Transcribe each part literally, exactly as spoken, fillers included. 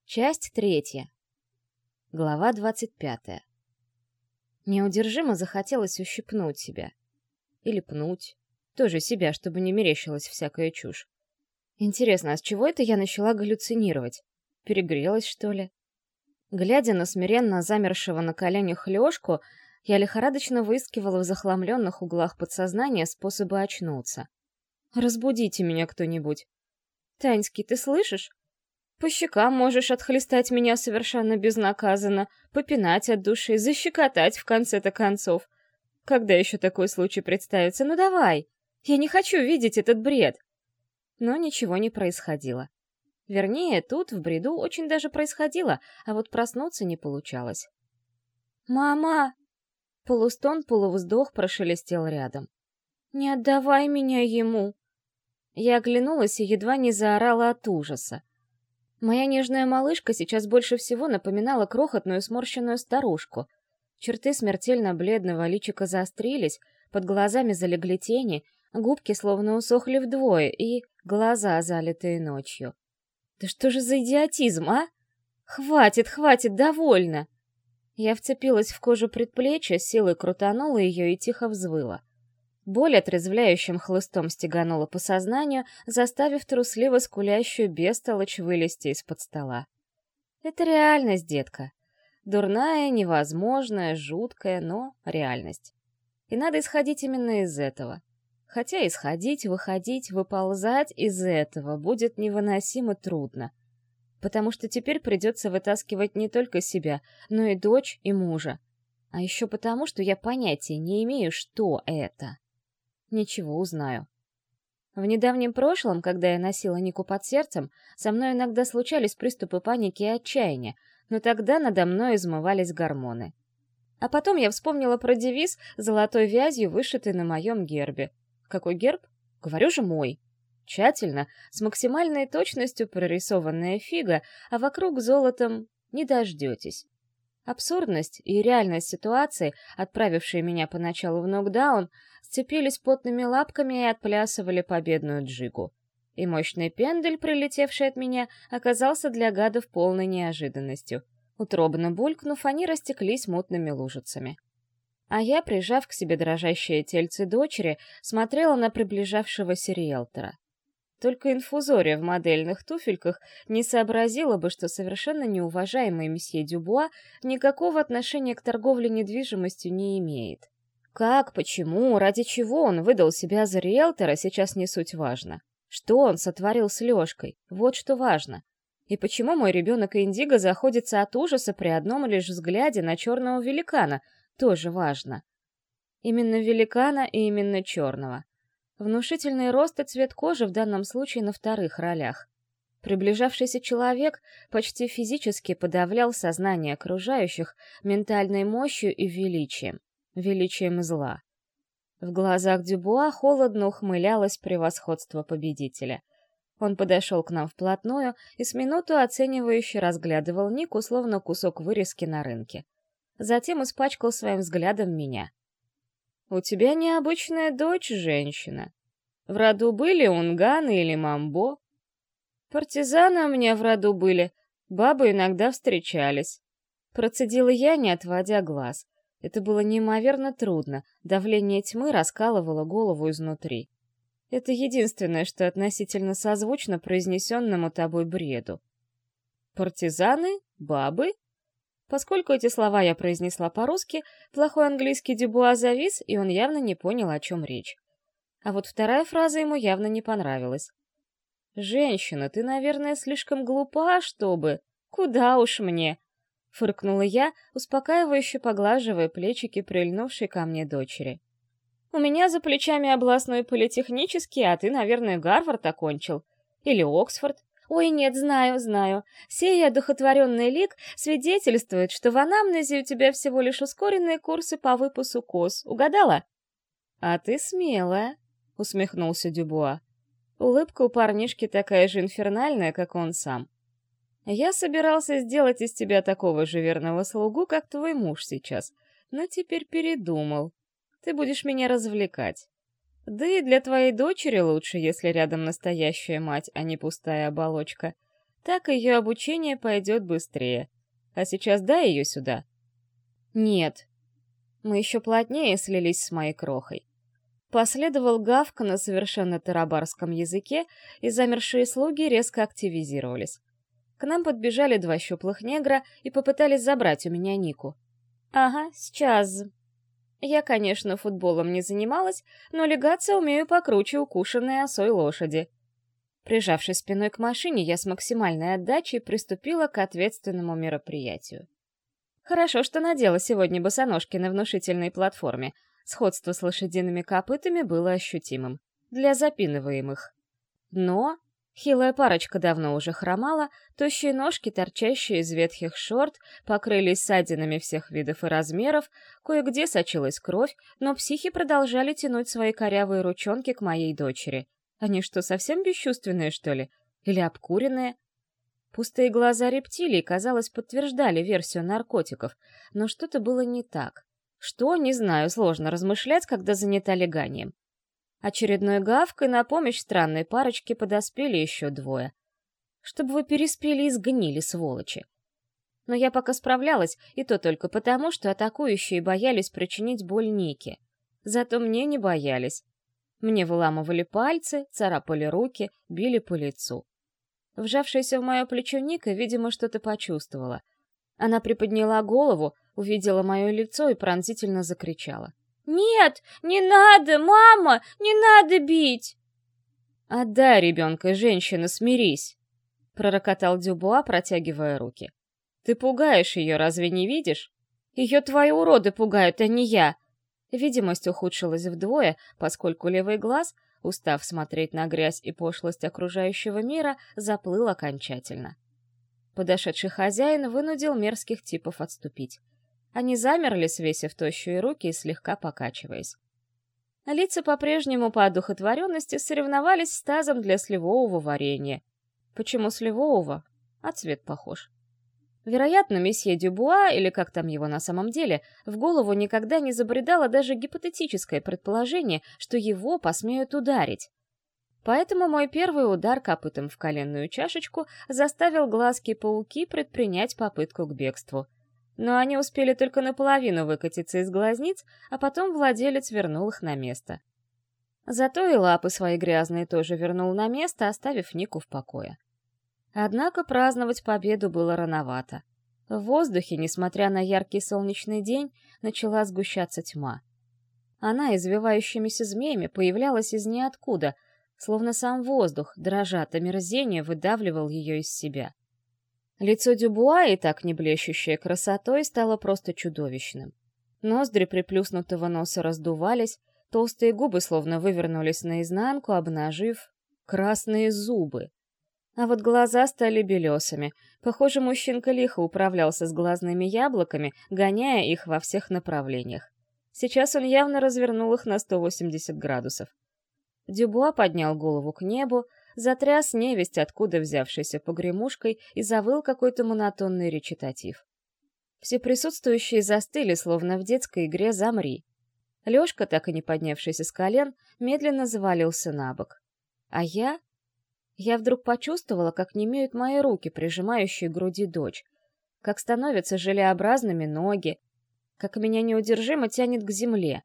Часть третья. Глава двадцать пятая. Неудержимо захотелось ущипнуть себя. Или пнуть. Тоже себя, чтобы не мерещилась всякая чушь. Интересно, а с чего это я начала галлюцинировать? Перегрелась, что ли? Глядя на смиренно замершего на коленях Лёшку, я лихорадочно выискивала в захламленных углах подсознания способы очнуться. «Разбудите меня кто-нибудь!» «Таньский, ты слышишь? По щекам можешь отхлестать меня совершенно безнаказанно, попинать от души, защекотать в конце-то концов. Когда еще такой случай представится? Ну давай! Я не хочу видеть этот бред!» Но ничего не происходило. Вернее, тут, в бреду, очень даже происходило, а вот проснуться не получалось. «Мама!» Полустон, полувздох прошелестел рядом. «Не отдавай меня ему!» Я оглянулась и едва не заорала от ужаса. Моя нежная малышка сейчас больше всего напоминала крохотную сморщенную старушку. Черты смертельно бледного личика заострились, под глазами залегли тени, губки словно усохли вдвое и глаза, залитые ночью. Да что же за идиотизм, а? Хватит, хватит, довольно! Я вцепилась в кожу предплечья, силой крутанула ее и тихо взвыла. Боль отрезвляющим хлыстом стеганула по сознанию, заставив трусливо скулящую бестолочь вылезти из-под стола. Это реальность, детка. Дурная, невозможная, жуткая, но реальность. И надо исходить именно из этого. Хотя исходить, выходить, выползать из этого будет невыносимо трудно. Потому что теперь придется вытаскивать не только себя, но и дочь, и мужа. А еще потому, что я понятия не имею, что это. Ничего, узнаю. В недавнем прошлом, когда я носила Нику под сердцем, со мной иногда случались приступы паники и отчаяния, но тогда надо мной измывались гормоны. А потом я вспомнила про девиз золотой вязью, вышитый на моем гербе. Какой герб? Говорю же, мой. Тщательно, с максимальной точностью прорисованная фига, а вокруг золотом не дождетесь. Абсурдность и реальность ситуации, отправившие меня поначалу в нокдаун, сцепились потными лапками и отплясывали победную джигу. И мощный пендель, прилетевший от меня, оказался для гадов полной неожиданностью. Утробно булькнув, они растеклись мутными лужицами. А я, прижав к себе дрожащее тельце дочери, смотрела на приближавшегося риэлтора. Только инфузория в модельных туфельках не сообразила бы, что совершенно неуважаемый месье Дюбуа никакого отношения к торговле недвижимостью не имеет. Как, почему, ради чего он выдал себя за риэлтора, сейчас не суть важно. Что он сотворил с Лёшкой, вот что важно. И почему мой ребенок Индиго заходится от ужаса при одном лишь взгляде на черного великана, тоже важно. Именно великана и именно черного. Внушительный рост и цвет кожи в данном случае на вторых ролях. Приближавшийся человек почти физически подавлял сознание окружающих ментальной мощью и величием, величием зла. В глазах Дюбуа холодно ухмылялось превосходство победителя. Он подошел к нам вплотную и с минуту оценивающе разглядывал Нику, словно кусок вырезки на рынке. Затем испачкал своим взглядом меня. «У тебя необычная дочь, женщина. В роду были унганы или мамбо?» «Партизаны у меня в роду были, бабы иногда встречались». Процедила я, не отводя глаз. Это было неимоверно трудно, давление тьмы раскалывало голову изнутри. Это единственное, что относительно созвучно произнесенному тобой бреду. «Партизаны? Бабы?» Поскольку эти слова я произнесла по-русски, плохой английский Дюбуа завис, и он явно не понял, о чем речь. А вот вторая фраза ему явно не понравилась. «Женщина, ты, наверное, слишком глупа, чтобы...» «Куда уж мне!» — фыркнула я, успокаивающе поглаживая плечики прильнувшей ко мне дочери. «У меня за плечами областной политехнический, а ты, наверное, Гарвард окончил. Или Оксфорд. Ой, нет, знаю, знаю. Сей одухотворенный лик свидетельствует, что в анамнезе у тебя всего лишь ускоренные курсы по выпуску кос. Угадала?» «А ты смелая», — усмехнулся Дюбуа. Улыбка у парнишки такая же инфернальная, как он сам. «Я собирался сделать из тебя такого же верного слугу, как твой муж сейчас, но теперь передумал. Ты будешь меня развлекать. Да и для твоей дочери лучше, если рядом настоящая мать, а не пустая оболочка. Так ее обучение пойдет быстрее. А сейчас дай ее сюда. Нет. Мы еще плотнее слились с моей крохой. Последовал гавк на совершенно тарабарском языке, и замершие слуги резко активизировались. К нам подбежали два щуплых негра и попытались забрать у меня Нику. Ага, сейчас. Я, конечно, футболом не занималась, но легаться умею покруче укушенной осой лошади. Прижавшись спиной к машине, я с максимальной отдачей приступила к ответственному мероприятию. Хорошо, что надела сегодня босоножки на внушительной платформе. Сходство с лошадиными копытами было ощутимым. Для запинываемых. Но хилая парочка давно уже хромала, тощие ножки, торчащие из ветхих шорт, покрылись ссадинами всех видов и размеров, кое-где сочилась кровь, но психи продолжали тянуть свои корявые ручонки к моей дочери. Они что, совсем бесчувственные, что ли? Или обкуренные? Пустые глаза рептилий, казалось, подтверждали версию наркотиков, но что-то было не так. Что, не знаю, сложно размышлять, когда занята леганием. Очередной гавкой на помощь странной парочке подоспели еще двое. Чтобы вы переспели и сгнили, сволочи. Но я пока справлялась, и то только потому, что атакующие боялись причинить боль Нике. Зато мне не боялись. Мне выламывали пальцы, царапали руки, били по лицу. Вжавшаяся в мое плечо Ника, видимо, что-то почувствовала. Она приподняла голову, увидела мое лицо и пронзительно закричала. «Нет, не надо, мама, не надо бить!» «Отдай ребенка, женщина, смирись!» — пророкотал Дюбуа, протягивая руки. «Ты пугаешь ее, разве не видишь? Ее твои уроды пугают, а не я!» Видимость ухудшилась вдвое, поскольку левый глаз, устав смотреть на грязь и пошлость окружающего мира, заплыл окончательно. Подошедший хозяин вынудил мерзких типов отступить. Они замерли, свесив тощие руки и слегка покачиваясь. Лица по-прежнему по одухотворенности соревновались с тазом для сливового варенья. Почему сливового? А цвет похож. Вероятно, месье Дюбуа, или как там его на самом деле, в голову никогда не забредало даже гипотетическое предположение, что его посмеют ударить. Поэтому мой первый удар копытом в коленную чашечку заставил глазки-пауки предпринять попытку к бегству. Но они успели только наполовину выкатиться из глазниц, а потом владелец вернул их на место. Зато и лапы свои грязные тоже вернул на место, оставив Нику в покое. Однако праздновать победу было рановато. В воздухе, несмотря на яркий солнечный день, начала сгущаться тьма. Она извивающимися змеями появлялась из ниоткуда, словно сам воздух, дрожа от омерзения, выдавливал ее из себя. Лицо Дюбуа, и так не блещущее красотой, стало просто чудовищным. Ноздри приплюснутого носа раздувались, толстые губы словно вывернулись наизнанку, обнажив красные зубы. А вот глаза стали белесыми. Похоже, мужчинка лихо управлялся с глазными яблоками, гоняя их во всех направлениях. Сейчас он явно развернул их на сто восемьдесят градусов. Дюбуа поднял голову к небу, затряс невесть, откуда взявшейся погремушкой, и завыл какой-то монотонный речитатив. Все присутствующие застыли, словно в детской игре «Замри». Лёшка, так и не поднявшийся с колен, медленно завалился на бок. А я... Я вдруг почувствовала, как немеют мои руки, прижимающие к груди дочь, как становятся желеобразными ноги, как меня неудержимо тянет к земле.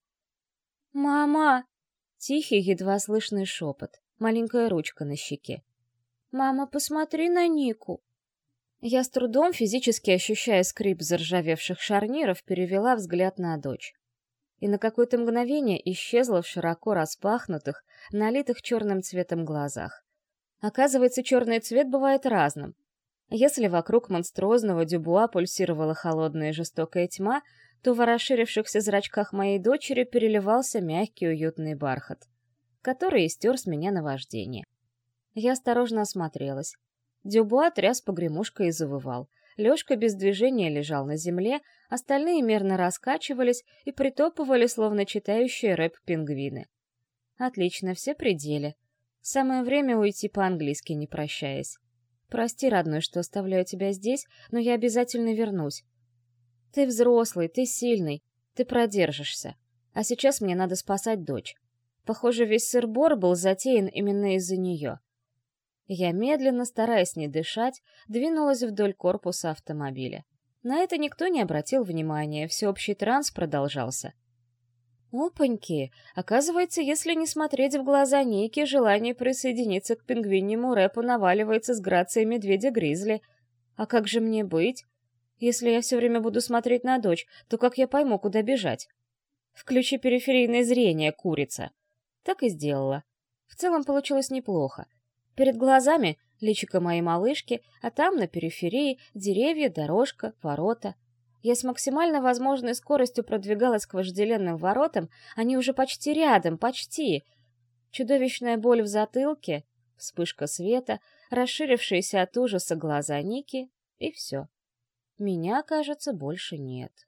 «Мама!» — тихий, едва слышный шепот, маленькая ручка на щеке. «Мама, посмотри на Нику!» Я с трудом, физически ощущая скрип заржавевших шарниров, перевела взгляд на дочь. И на какое-то мгновение исчезла в широко распахнутых, налитых черным цветом глазах. Оказывается, черный цвет бывает разным. Если вокруг монструозного Дюбуа пульсировала холодная и жестокая тьма, то в расширившихся зрачках моей дочери переливался мягкий уютный бархат, который истер с меня наваждение. Я осторожно осмотрелась. Дюбуа тряс погремушкой и завывал. Лёшка без движения лежал на земле, остальные мерно раскачивались и притопывали, словно читающие рэп пингвины. Отлично, все пределы. Самое время уйти по-английски, не прощаясь. Прости, родной, что оставляю тебя здесь, но я обязательно вернусь. Ты взрослый, ты сильный, ты продержишься. А сейчас мне надо спасать дочь. Похоже, весь сыр-бор был затеян именно из-за нее. Я медленно, стараясь не дышать, двинулась вдоль корпуса автомобиля. На это никто не обратил внимания, всеобщий транс продолжался. Опаньки! Оказывается, если не смотреть в глаза Ники, желание присоединиться к пингвиньему рэпу наваливается с грацией медведя-гризли. А как же мне быть? Если я все время буду смотреть на дочь, то как я пойму, куда бежать? Включи периферийное зрение, курица. Так и сделала. В целом получилось неплохо. Перед глазами личико моей малышки, а там на периферии деревья, дорожка, ворота. Я с максимально возможной скоростью продвигалась к вожделенным воротам, они уже почти рядом, почти. Чудовищная боль в затылке, вспышка света, расширившиеся от ужаса глаза Ники, и все. Меня, кажется, больше нет.